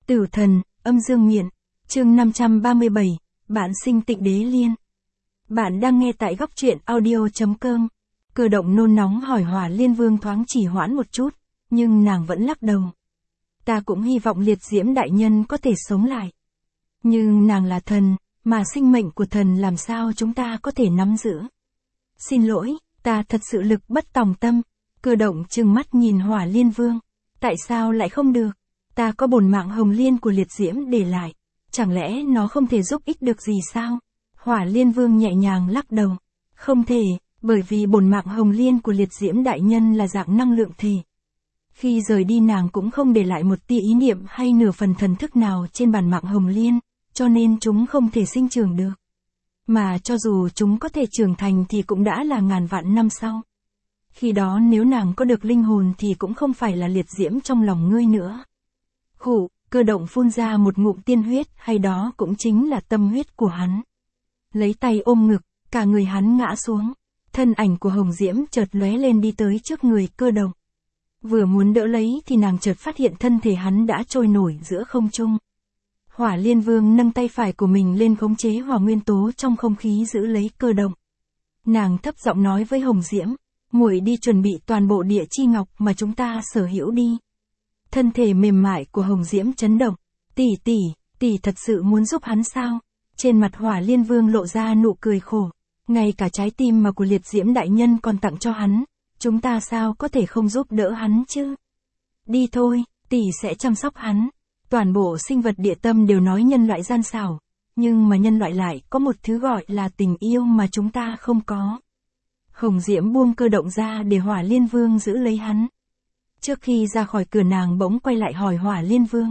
Tử thần, âm dương miện, chương 537, bạn sinh Tịnh Đế Liên. Bạn đang nghe tại góc truyện audio.com. Cơ động nôn nóng hỏi Hỏa Liên Vương thoáng chỉ hoãn một chút, nhưng nàng vẫn lắc đầu. Ta cũng hy vọng liệt diễm đại nhân có thể sống lại. Nhưng nàng là thần, mà sinh mệnh của thần làm sao chúng ta có thể nắm giữ. Xin lỗi, ta thật sự lực bất tòng tâm. Cơ động trừng mắt nhìn Hỏa Liên Vương. Tại sao lại không được? Ta có bổn mạng hồng liên của liệt diễm để lại. Chẳng lẽ nó không thể giúp ích được gì sao? Hỏa Liên Vương nhẹ nhàng lắc đầu. Không thể, bởi vì bổn mạng hồng liên của liệt diễm đại nhân là dạng năng lượng thể. Khi rời đi nàng cũng không để lại một tia ý niệm hay nửa phần thần thức nào trên bản mạng hồng liên, cho nên chúng không thể sinh trưởng được. Mà cho dù chúng có thể trưởng thành thì cũng đã là ngàn vạn năm sau. Khi đó nếu nàng có được linh hồn thì cũng không phải là liệt diễm trong lòng ngươi nữa. Khụ, Cơ động phun ra một ngụm tiên huyết, hay đó cũng chính là tâm huyết của hắn. Lấy tay ôm ngực, cả người hắn ngã xuống. Thân ảnh của Hồng Diễm chợt lóe lên đi tới trước người Cơ động. Vừa muốn đỡ lấy thì nàng chợt phát hiện thân thể hắn đã trôi nổi giữa không trung. Hỏa Liên Vương nâng tay phải của mình lên khống chế hỏa nguyên tố trong không khí giữ lấy Cơ động. Nàng thấp giọng nói với Hồng Diễm, muội đi chuẩn bị toàn bộ địa chi ngọc mà chúng ta sở hữu đi. Thân thể mềm mại của Hồng Diễm chấn động. Tỷ thật sự muốn giúp hắn sao? Trên mặt Hỏa Liên Vương lộ ra nụ cười khổ. Ngay cả trái tim mà của liệt diễm đại nhân còn tặng cho hắn, chúng ta sao có thể không giúp đỡ hắn chứ? Đi thôi, tỷ sẽ chăm sóc hắn. Toàn bộ sinh vật địa tâm đều nói nhân loại gian xảo, nhưng mà nhân loại lại có một thứ gọi là tình yêu mà chúng ta không có. Hồng Diễm buông Cơ động ra để Hỏa Liên Vương giữ lấy hắn. Trước khi ra khỏi cửa nàng bỗng quay lại hỏi Hỏa Liên Vương.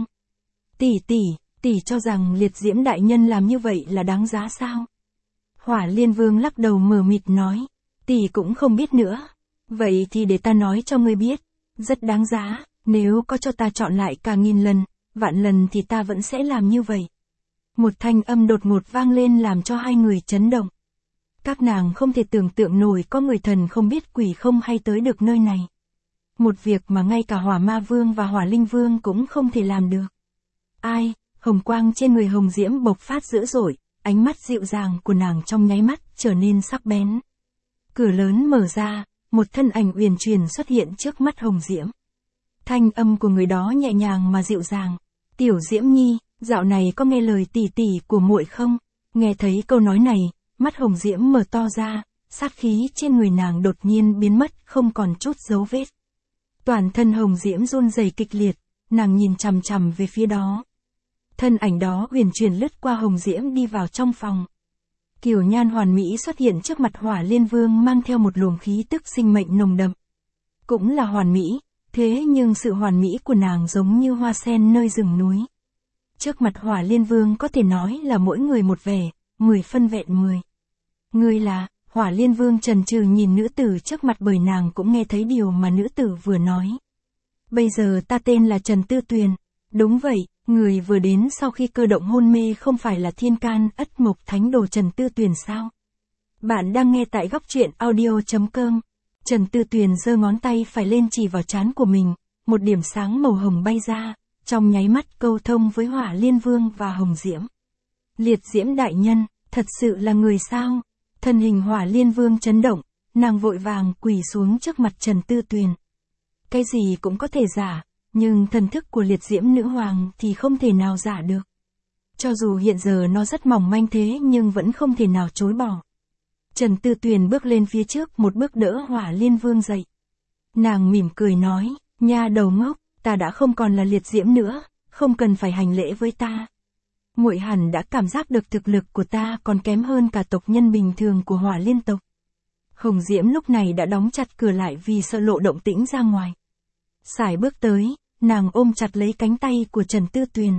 Tỷ cho rằng liệt diễm đại nhân làm như vậy là đáng giá sao? Hỏa Liên Vương lắc đầu mờ mịt nói. Tỷ cũng không biết nữa. Vậy thì để ta nói cho ngươi biết. Rất đáng giá, nếu có cho ta chọn lại cả 1000 lần, vạn lần thì ta vẫn sẽ làm như vậy. Một thanh âm đột ngột vang lên làm cho hai người chấn động. Các nàng không thể tưởng tượng nổi có người thần không biết quỷ không hay tới được nơi này. Một việc mà ngay cả Hỏa Ma Vương và Hỏa Linh Vương cũng không thể làm được. Ai? Hồng quang trên người Hồng Diễm bộc phát dữ dội, ánh mắt dịu dàng của nàng trong nháy mắt trở nên sắc bén. Cửa lớn mở ra, một thân ảnh uyển chuyển xuất hiện trước mắt Hồng Diễm. Thanh âm của người đó nhẹ nhàng mà dịu dàng. Tiểu Diễm Nhi, dạo này có nghe lời tỷ tỷ của muội không? Nghe thấy câu nói này, mắt Hồng Diễm mở to ra, sát khí trên người nàng đột nhiên biến mất không còn chút dấu vết. Toàn thân Hồng Diễm run rẩy kịch liệt, nàng nhìn chằm chằm về phía đó. Thân ảnh đó uyển chuyển lướt qua Hồng Diễm đi vào trong phòng. Kiều nhan hoàn mỹ xuất hiện trước mặt Hỏa Liên Vương mang theo một luồng khí tức sinh mệnh nồng đậm. Cũng là hoàn mỹ, thế nhưng sự hoàn mỹ của nàng giống như hoa sen nơi rừng núi. Trước mặt Hỏa Liên Vương có thể nói là mỗi người một vẻ, 10 phân vẹn 10. Ngươi là? Hỏa Liên Vương chần chừ nhìn nữ tử trước mặt bởi nàng cũng nghe thấy điều mà nữ tử vừa nói. Bây giờ ta tên là Trần Tư Tuyền. Đúng vậy, người vừa đến sau khi Cơ động hôn mê không phải là Thiên Can Ất Mộc Thánh Đồ Trần Tư Tuyền sao? Bạn đang nghe tại góc truyện audio.com. Trần Tư Tuyền giơ ngón tay phải lên chỉ vào trán của mình, một điểm sáng màu hồng bay ra, trong nháy mắt câu thông với Hỏa Liên Vương và Hồng Diễm. Liệt diễm đại nhân, thật sự là người sao? Thân hình Hỏa Liên Vương chấn động, nàng vội vàng quỳ xuống trước mặt Trần Tư Tuyền. Cái gì cũng có thể giả, nhưng thần thức của liệt diễm nữ hoàng thì không thể nào giả được. Cho dù hiện giờ nó rất mỏng manh thế nhưng vẫn không thể nào chối bỏ. Trần Tư Tuyền bước lên phía trước một bước đỡ Hỏa Liên Vương dậy. Nàng mỉm cười nói, nha đầu ngốc, ta đã không còn là liệt diễm nữa, không cần phải hành lễ với ta. Muội hẳn đã cảm giác được thực lực của ta còn kém hơn cả tộc nhân bình thường của Hỏa Liên tộc. Hồng Diễm lúc này đã đóng chặt cửa lại vì sợ lộ động tĩnh ra ngoài. Sải bước tới, nàng ôm chặt lấy cánh tay của Trần Tư Tuyền.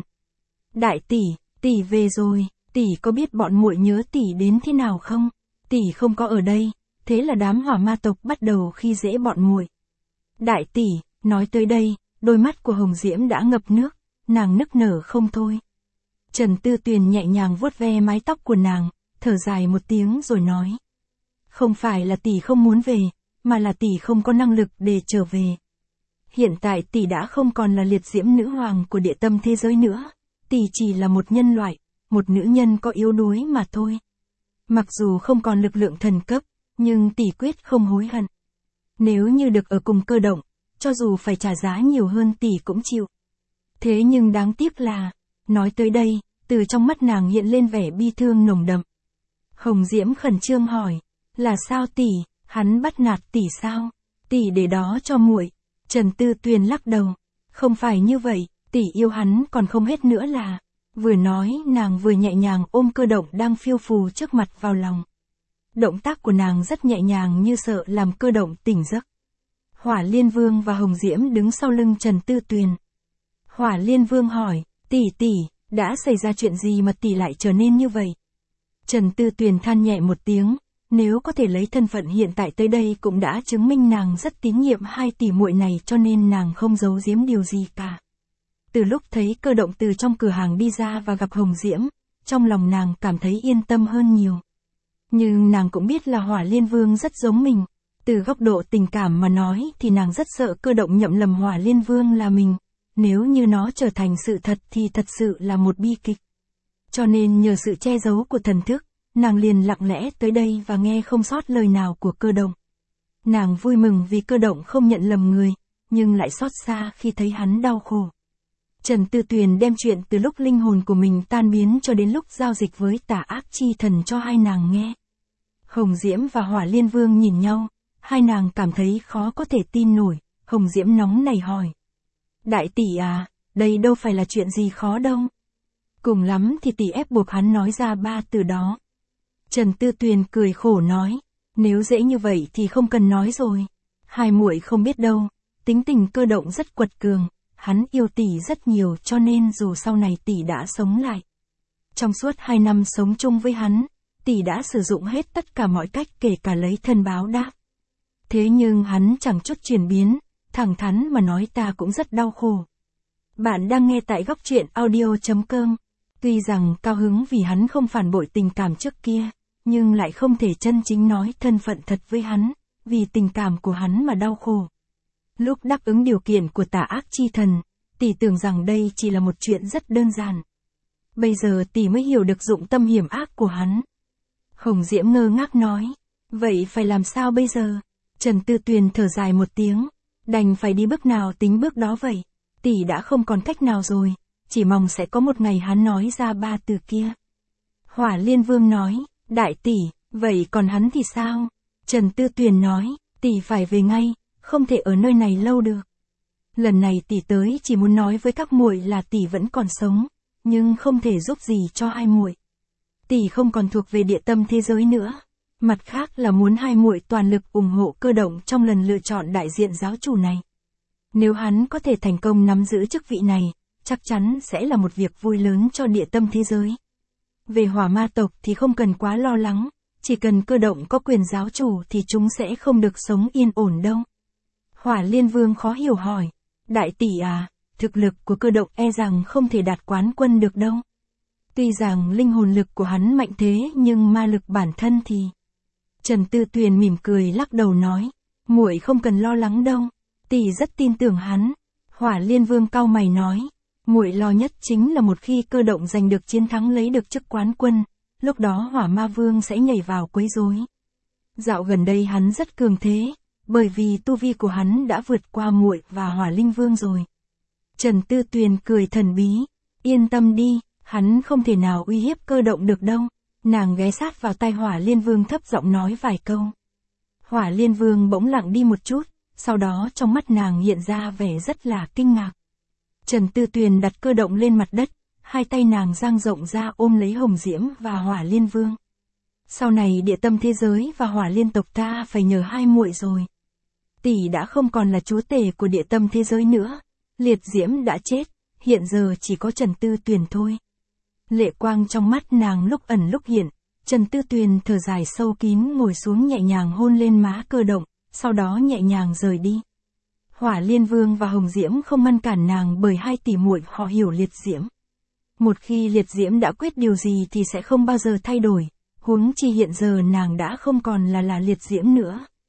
Đại tỷ về rồi, tỷ có biết bọn muội nhớ tỷ đến thế nào không? Tỷ không có ở đây, thế là đám hỏa ma tộc bắt đầu khi dễ bọn muội. Đại tỷ, nói tới đây, đôi mắt của Hồng Diễm đã ngập nước, nàng nức nở không thôi. Trần Tư Tuyền nhẹ nhàng vuốt ve mái tóc của nàng, thở dài một tiếng rồi nói. Không phải là tỷ không muốn về, mà là tỷ không có năng lực để trở về. hiện tại tỷ đã không còn là liệt diễm nữ hoàng của địa tâm thế giới nữa, tỷ chỉ là một nhân loại, một nữ nhân có yếu đuối mà thôi. Mặc dù không còn lực lượng thần cấp, nhưng tỷ quyết không hối hận. Nếu như được ở cùng Cơ Động, cho dù phải trả giá nhiều hơn tỷ cũng chịu. Thế nhưng đáng tiếc là, nói tới đây, từ trong mắt nàng hiện lên vẻ bi thương nồng đậm. Hồng Diễm khẩn trương hỏi, là sao tỷ, hắn bắt nạt tỷ sao? Tỷ để đó cho muội. Trần Tư Tuyền lắc đầu, không phải như vậy, tỷ yêu hắn còn không hết nữa là. Vừa nói nàng vừa nhẹ nhàng ôm Cơ Động đang phiêu phù trước mặt vào lòng. Động tác của nàng rất nhẹ nhàng như sợ làm Cơ Động tỉnh giấc. Hỏa Liên Vương và Hồng Diễm đứng sau lưng Trần Tư Tuyền. Hỏa Liên Vương hỏi, tỷ, đã xảy ra chuyện gì mà tỷ lại trở nên như vậy? Trần Tư Tuyền than nhẹ một tiếng, nếu có thể lấy thân phận hiện tại tới đây cũng đã chứng minh nàng rất tín nhiệm hai tỷ muội này cho nên nàng không giấu giếm điều gì cả. Từ lúc thấy Cơ Động từ trong cửa hàng đi ra và gặp Hồng Diễm, trong lòng nàng cảm thấy yên tâm hơn nhiều. Nhưng nàng cũng biết là Hỏa Liên Vương rất giống mình. Từ góc độ tình cảm mà nói thì nàng rất sợ Cơ Động nhậm lầm Hỏa Liên Vương là mình. Nếu như nó trở thành sự thật thì thật sự là một bi kịch. Cho nên nhờ sự che giấu của thần thức, nàng liền lặng lẽ tới đây và nghe không sót lời nào của Cơ Động. Nàng vui mừng vì Cơ Động không nhận lầm người, nhưng lại xót xa khi thấy hắn đau khổ. Trần Tư Tuyền đem chuyện từ lúc linh hồn của mình tan biến cho đến lúc giao dịch với Tà Ác Chi Thần cho hai nàng nghe. Hồng Diễm và Hỏa Liên Vương nhìn nhau, hai nàng cảm thấy khó có thể tin nổi. Hồng Diễm nóng nảy hỏi, đại tỷ à, đây đâu phải là chuyện gì khó đâu. Cùng lắm thì tỷ ép buộc hắn nói ra 3 từ đó. Trần Tư Tuyền cười khổ nói, nếu dễ như vậy thì không cần nói rồi. Hai muội không biết đâu, tính tình Cơ Động rất quật cường, hắn yêu tỷ rất nhiều cho nên dù sau này tỷ đã sống lại. Trong suốt 2 năm sống chung với hắn, tỷ đã sử dụng hết tất cả mọi cách kể cả lấy thân báo đáp. Thế nhưng hắn chẳng chút chuyển biến, thẳng thắn mà nói ta cũng rất đau khổ. Bạn đang nghe tại Góc Truyện Audio.com. Tuy rằng cao hứng vì hắn không phản bội tình cảm trước kia, nhưng lại không thể chân chính nói thân phận thật với hắn, vì tình cảm của hắn mà đau khổ. Lúc đáp ứng điều kiện của Tà Ác Chi Thần, tỷ tưởng rằng đây chỉ là một chuyện rất đơn giản. Bây giờ tỷ mới hiểu được dụng tâm hiểm ác của hắn. Hồng Diễm ngơ ngác nói, vậy phải làm sao bây giờ? Trần Tư Tuyền thở dài một tiếng, đành phải đi bước nào tính bước đó vậy. Tỷ đã không còn cách nào rồi, chỉ mong sẽ có một ngày hắn nói ra 3 từ kia. Hỏa Liên Vương nói, đại tỷ, vậy còn hắn thì sao? Trần Tư Tuyền nói, tỷ phải về ngay, không thể ở nơi này lâu được. Lần này tỷ tới chỉ muốn nói với các muội là tỷ vẫn còn sống, nhưng không thể giúp gì cho hai muội. Tỷ không còn thuộc về địa tâm thế giới nữa. Mặt khác là muốn hai muội toàn lực ủng hộ Cơ Động trong lần lựa chọn đại diện giáo chủ này. Nếu hắn có thể thành công nắm giữ chức vị này, chắc chắn sẽ là một việc vui lớn cho địa tâm thế giới. Về Hỏa Ma tộc thì không cần quá lo lắng, chỉ cần Cơ Động có quyền giáo chủ thì chúng sẽ không được sống yên ổn đâu. Hỏa Liên Vương khó hiểu hỏi, đại tỷ à, thực lực của Cơ Động e rằng không thể đạt quán quân được đâu. Tuy rằng linh hồn lực của hắn mạnh thế nhưng ma lực bản thân thì... Trần Tư Tuyền mỉm cười lắc đầu nói, muội không cần lo lắng đâu, tỷ rất tin tưởng hắn. Hỏa Liên Vương cau mày nói, muội lo nhất chính là một khi Cơ Động giành được chiến thắng lấy được chức quán quân, lúc đó Hỏa Ma Vương sẽ nhảy vào quấy rối. Dạo gần đây hắn rất cường thế, bởi vì tu vi của hắn đã vượt qua muội và Hỏa Linh Vương rồi. Trần Tư Tuyền cười thần bí, yên tâm đi, hắn không thể nào uy hiếp Cơ Động được đâu. Nàng ghé sát vào tai Hỏa Liên Vương thấp giọng nói vài câu. Hỏa Liên Vương bỗng lặng đi một chút, sau đó trong mắt nàng hiện ra vẻ rất là kinh ngạc. Trần Tư Tuyền đặt Cơ Động lên mặt đất, hai tay nàng dang rộng ra ôm lấy Hồng Diễm và Hỏa Liên Vương. Sau này địa tâm thế giới và Hỏa Liên tộc ta phải nhờ hai muội rồi. Tỷ đã không còn là chúa tể của địa tâm thế giới nữa, Liệt Diễm đã chết, hiện giờ chỉ có Trần Tư Tuyền thôi. Lệ quang trong mắt nàng lúc ẩn lúc hiện, Trần Tư Tuyền thở dài sâu kín ngồi xuống nhẹ nhàng hôn lên má Cơ Động, sau đó nhẹ nhàng rời đi. Hỏa Liên Vương và Hồng Diễm không ngăn cản nàng bởi hai tỷ muội họ hiểu Liệt Diễm. Một khi Liệt Diễm đã quyết điều gì thì sẽ không bao giờ thay đổi, huống chi hiện giờ nàng đã không còn là Liệt Diễm nữa.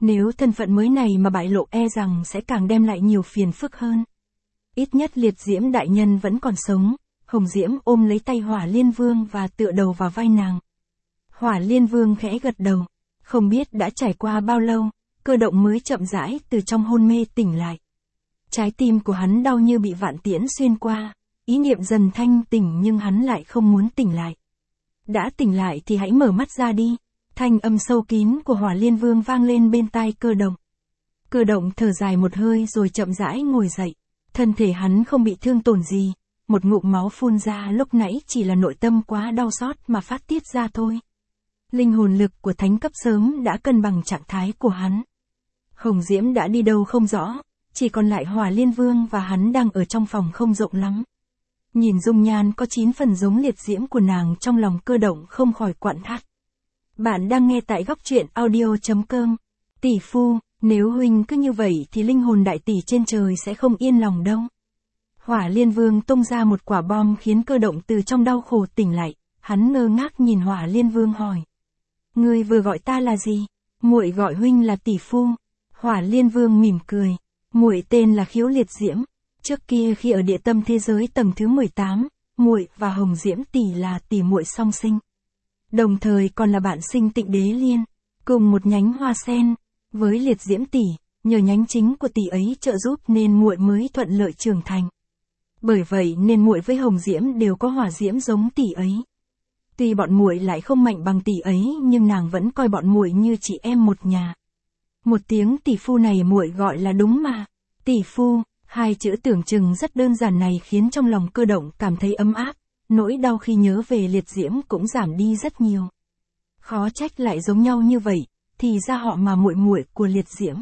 Nếu thân phận mới này mà bại lộ e rằng sẽ càng đem lại nhiều phiền phức hơn. Ít nhất liệt diễm đại nhân vẫn còn sống, Hồng Diễm ôm lấy tay Hỏa Liên Vương và tựa đầu vào vai nàng. Hỏa Liên Vương khẽ gật đầu, không biết đã trải qua bao lâu, Cơ Động mới chậm rãi từ trong hôn mê tỉnh lại. Trái tim của hắn đau như bị vạn tiễn xuyên qua, ý niệm dần thanh tỉnh nhưng hắn lại không muốn tỉnh lại. Đã tỉnh lại thì hãy mở mắt ra đi, thanh âm sâu kín của Hỏa Liên Vương vang lên bên tai Cơ Động. Cơ Động thở dài một hơi rồi chậm rãi ngồi dậy, thân thể hắn không bị thương tổn gì, một ngụm máu phun ra lúc nãy chỉ là nội tâm quá đau xót mà phát tiết ra thôi. Linh hồn lực của thánh cấp sớm đã cân bằng trạng thái của hắn. Hồng Diễm đã đi đâu không rõ, chỉ còn lại Hỏa Liên Vương và hắn đang ở trong phòng không rộng lắm. Nhìn dung nhan có 9 phần giống liệt diễm của nàng, trong lòng Cơ Động không khỏi quặn thắt. Bạn đang nghe tại góc truyện audio.com. Tỷ phu, nếu huynh cứ như vậy thì linh hồn đại tỷ trên trời sẽ không yên lòng đâu. Hỏa Liên Vương tung ra một quả bom khiến Cơ Động từ trong đau khổ tỉnh lại, hắn ngơ ngác nhìn Hỏa Liên Vương hỏi. Ngươi vừa gọi ta là gì? Muội gọi huynh là tỷ phu. Hỏa Liên Vương mỉm cười. Muội tên là Khiếu Liệt Diễm. Trước kia khi ở địa tâm thế giới tầng thứ 18, muội và Hồng Diễm tỷ là tỷ muội song sinh. Đồng thời còn là bạn sinh Tịnh Đế Liên, cùng một nhánh hoa sen. Với Liệt Diễm tỷ, nhờ nhánh chính của tỷ ấy trợ giúp nên muội mới thuận lợi trưởng thành. Bởi vậy nên muội với Hồng Diễm đều có hỏa diễm giống tỷ ấy. Tuy bọn muội lại không mạnh bằng tỷ ấy nhưng nàng vẫn coi bọn muội như chị em một nhà. Một tiếng tỷ phu này muội gọi là đúng mà. Tỷ phu, hai chữ tưởng chừng rất đơn giản này khiến trong lòng Cơ Động cảm thấy ấm áp, nỗi đau khi nhớ về Liệt Diễm cũng giảm đi rất nhiều. Khó trách lại giống nhau như vậy, thì ra họ mà muội muội của Liệt Diễm.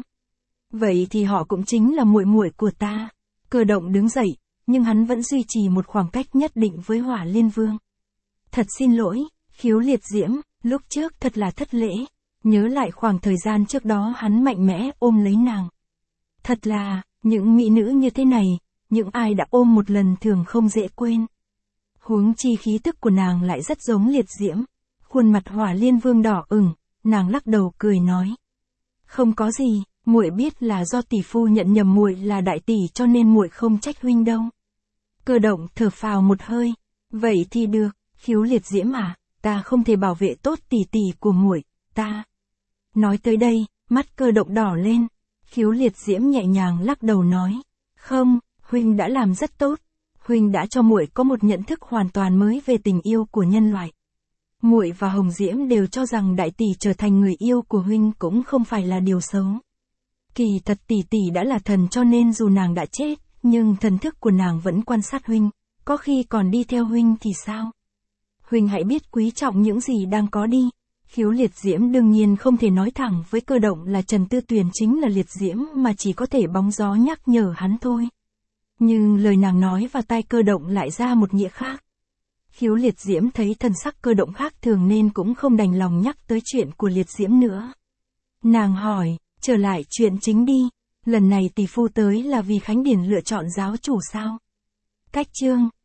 Vậy thì họ cũng chính là muội muội của ta. Cơ Động đứng dậy, nhưng hắn vẫn duy trì một khoảng cách nhất định với Hỏa Liên Vương. Thật xin lỗi, Khiếu Liệt Diễm, lúc trước thật là thất lễ. Nhớ lại khoảng thời gian trước đó hắn mạnh mẽ ôm lấy nàng. Thật là, những mỹ nữ như thế này, những ai đã ôm một lần thường không dễ quên. Huống chi khí tức của nàng lại rất giống Liệt Diễm. Khuôn mặt Hỏa Liên Vương đỏ ửng, nàng lắc đầu cười nói. Không có gì, muội biết là do tỷ phu nhận nhầm muội là đại tỷ cho nên muội không trách huynh đâu. Cơ Động thở phào một hơi. Vậy thì được, Khiếu Liệt Diễm à, ta không thể bảo vệ tốt tỷ tỷ của muội, ta. Nói tới đây, mắt Cơ Động đỏ lên. Khiếu Liệt Diễm nhẹ nhàng lắc đầu nói. Không, huynh đã làm rất tốt. Huynh đã cho muội có một nhận thức hoàn toàn mới về tình yêu của nhân loại. Muội và Hồng Diễm đều cho rằng đại tỷ trở thành người yêu của huynh cũng không phải là điều xấu. Kỳ thật tỷ tỷ đã là thần cho nên dù nàng đã chết, nhưng thần thức của nàng vẫn quan sát huynh, có khi còn đi theo huynh thì sao? Huynh hãy biết quý trọng những gì đang có đi. Khiếu Liệt Diễm đương nhiên không thể nói thẳng với Cơ Động là Trần Tư Tuyền chính là Liệt Diễm mà chỉ có thể bóng gió nhắc nhở hắn thôi. Nhưng lời nàng nói vào tai Cơ Động lại ra một nghĩa khác. Khiếu Liệt Diễm thấy thần sắc Cơ Động khác thường nên cũng không đành lòng nhắc tới chuyện của Liệt Diễm nữa. Nàng hỏi, trở lại chuyện chính đi, lần này tỷ phu tới là vì Khánh Điển lựa chọn giáo chủ sao? Cách chương